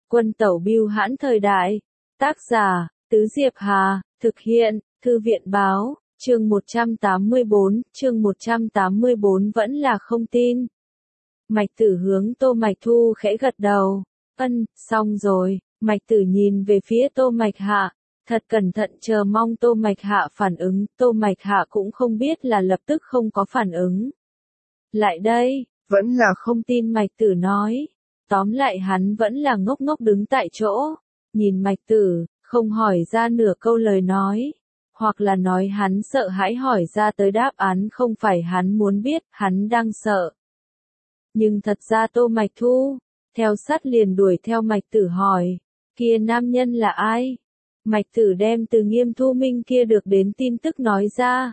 Quân tẩu bưu hãn thời đại. Tác giả, Tứ Diệp Hà, thực hiện, Thư viện báo, chương 184 vẫn là không tin. Mạch Tử hướng Tô Mạch Thu khẽ gật đầu. Xong rồi. Mạch Tử nhìn về phía Tô Mạch Hạ, thật cẩn thận chờ mong Tô Mạch Hạ phản ứng. Tô Mạch Hạ cũng không biết là lập tức không có phản ứng. Lại đây, vẫn là không tin Mạch Tử nói. Tóm lại hắn vẫn là ngốc ngốc đứng tại chỗ, nhìn Mạch Tử, không hỏi ra nửa câu lời nói. Hoặc là nói hắn sợ hãi hỏi ra tới đáp án không phải hắn muốn biết, hắn đang sợ. Nhưng thật ra Tô Mạch Thu, theo sát liền đuổi theo Mạch Tử hỏi, kia nam nhân là ai? Mạch Tử đem từ Nghiêm Thu Minh kia được đến tin tức nói ra.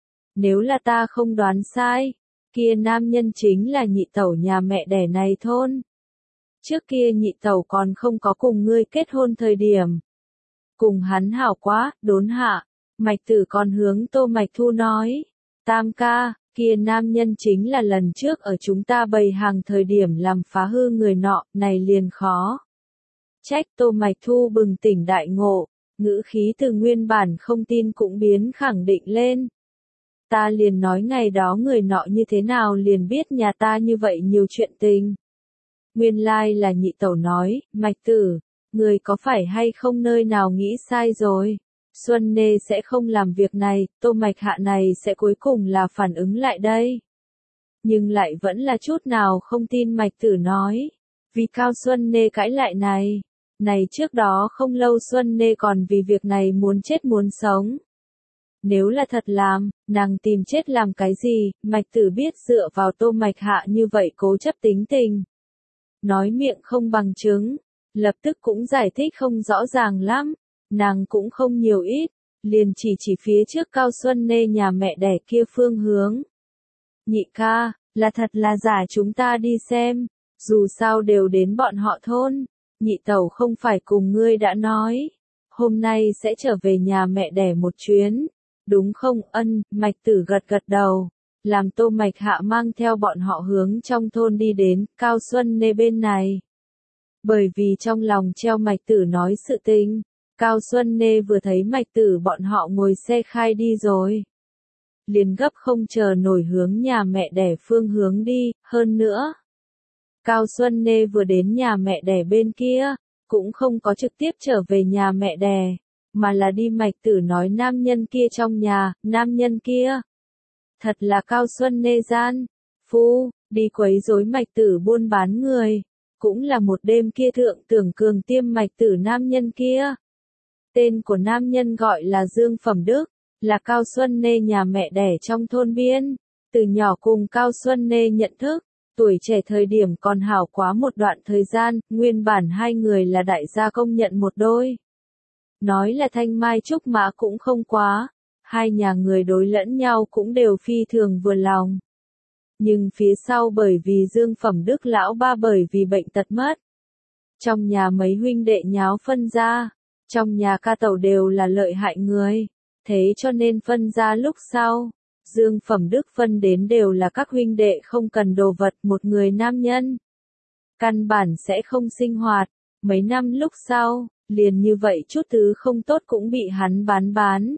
Nếu là ta không đoán sai, kia nam nhân chính là nhị tẩu nhà mẹ đẻ này thôn. Trước kia nhị tẩu còn không có cùng ngươi kết hôn thời điểm. Cùng hắn hảo quá, đốn hạ. Mạch Tử còn hướng Tô Mạch Thu nói. Tam ca, kia nam nhân chính là lần trước ở chúng ta bày hàng thời điểm làm phá hư người nọ, này liền khó. Trách. Tô Mạch Thu bừng tỉnh đại ngộ, ngữ khí từ nguyên bản không tin cũng biến khẳng định lên. Ta liền nói ngày đó người nọ như thế nào liền biết nhà ta như vậy nhiều chuyện tình. Nguyên lai là nhị tẩu nói, Mạch Tử, người có phải hay không nơi nào nghĩ sai rồi. Xuân Nê sẽ không làm việc này, Tô Mạch Hạ này sẽ cuối cùng là phản ứng lại đây. Nhưng lại vẫn là chút nào không tin Mạch Tử nói. Vì Cao Xuân Nê cãi lại này. Này trước đó không lâu Xuân Nê còn vì việc này muốn chết muốn sống. Nếu là thật làm, nàng tìm chết làm cái gì, Mạch Tử biết dựa vào Tô Mạch Hạ như vậy cố chấp tính tình. Nói miệng không bằng chứng, lập tức cũng giải thích không rõ ràng lắm, nàng cũng không nhiều ít, liền chỉ phía trước Cao Xuân Nê nhà mẹ đẻ kia phương hướng. Nhị ca, là thật là giả chúng ta đi xem, dù sao đều đến bọn họ thôn, nhị tẩu không phải cùng ngươi đã nói, hôm nay sẽ trở về nhà mẹ đẻ một chuyến, đúng không? Mạch Tử gật đầu. Làm Tô Mạch Hạ mang theo bọn họ hướng trong thôn đi đến, Cao Xuân Nê bên này. Bởi vì trong lòng treo Mạch Tử nói sự tình, Cao Xuân Nê vừa thấy Mạch Tử bọn họ ngồi xe khai đi rồi. Liền gấp không chờ nổi hướng nhà mẹ đẻ phương hướng đi, hơn nữa. Cao Xuân Nê vừa đến nhà mẹ đẻ bên kia, cũng không có trực tiếp trở về nhà mẹ đẻ, mà là đi Mạch Tử nói nam nhân kia trong nhà, nam nhân kia. Thật là Cao Xuân Nê gian, phu, đi quấy rối Mạch Tử buôn bán người, cũng là một đêm kia thượng tưởng cường tiêm Mạch Tử nam nhân kia. Tên của nam nhân gọi là Dương Phẩm Đức, là Cao Xuân Nê nhà mẹ đẻ trong thôn biên, từ nhỏ cùng Cao Xuân Nê nhận thức, tuổi trẻ thời điểm còn hảo quá một đoạn thời gian, nguyên bản hai người là đại gia công nhận một đôi. Nói là thanh mai trúc mã cũng không quá. Hai nhà người đối lẫn nhau cũng đều phi thường vừa lòng. Nhưng phía sau bởi vì Dương Phẩm Đức lão ba bởi vì bệnh tật mất. Trong nhà mấy huynh đệ nháo phân ra, trong nhà ca tẩu đều là lợi hại người, thế cho nên phân ra lúc sau. Dương Phẩm Đức phân đến đều là các huynh đệ không cần đồ vật một người nam nhân. Căn bản sẽ không sinh hoạt, mấy năm lúc sau, liền như vậy chút thứ không tốt cũng bị hắn bán.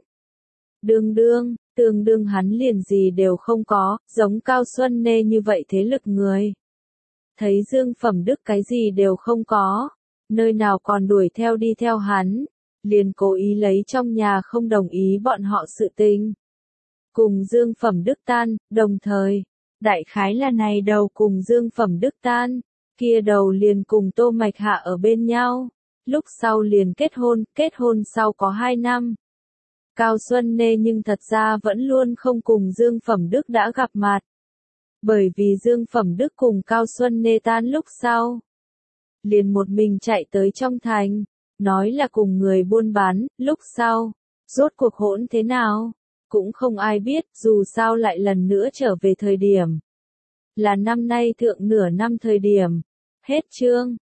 Tương đương hắn liền gì đều không có, giống Cao Xuân Nê như vậy thế lực người. Thấy Dương Phẩm Đức cái gì đều không có, nơi nào còn đuổi theo đi theo hắn, liền cố ý lấy trong nhà không đồng ý bọn họ sự tình. Cùng Dương Phẩm Đức tan, đồng thời, đại khái là này đầu cùng Dương Phẩm Đức tan, kia đầu liền cùng Tô Mạch Hạ ở bên nhau, lúc sau liền kết hôn sau có 2 năm. Cao Xuân Nê nhưng thật ra vẫn luôn không cùng Dương Phẩm Đức đã gặp mặt. Bởi vì Dương Phẩm Đức cùng Cao Xuân Nê tan lúc sau. Liền một mình chạy tới trong thành, nói là cùng người buôn bán, lúc sau. Rốt cuộc hỗn thế nào? Cũng không ai biết, dù sao lại lần nữa trở về thời điểm. Là năm nay thượng nửa năm thời điểm. Hết chương.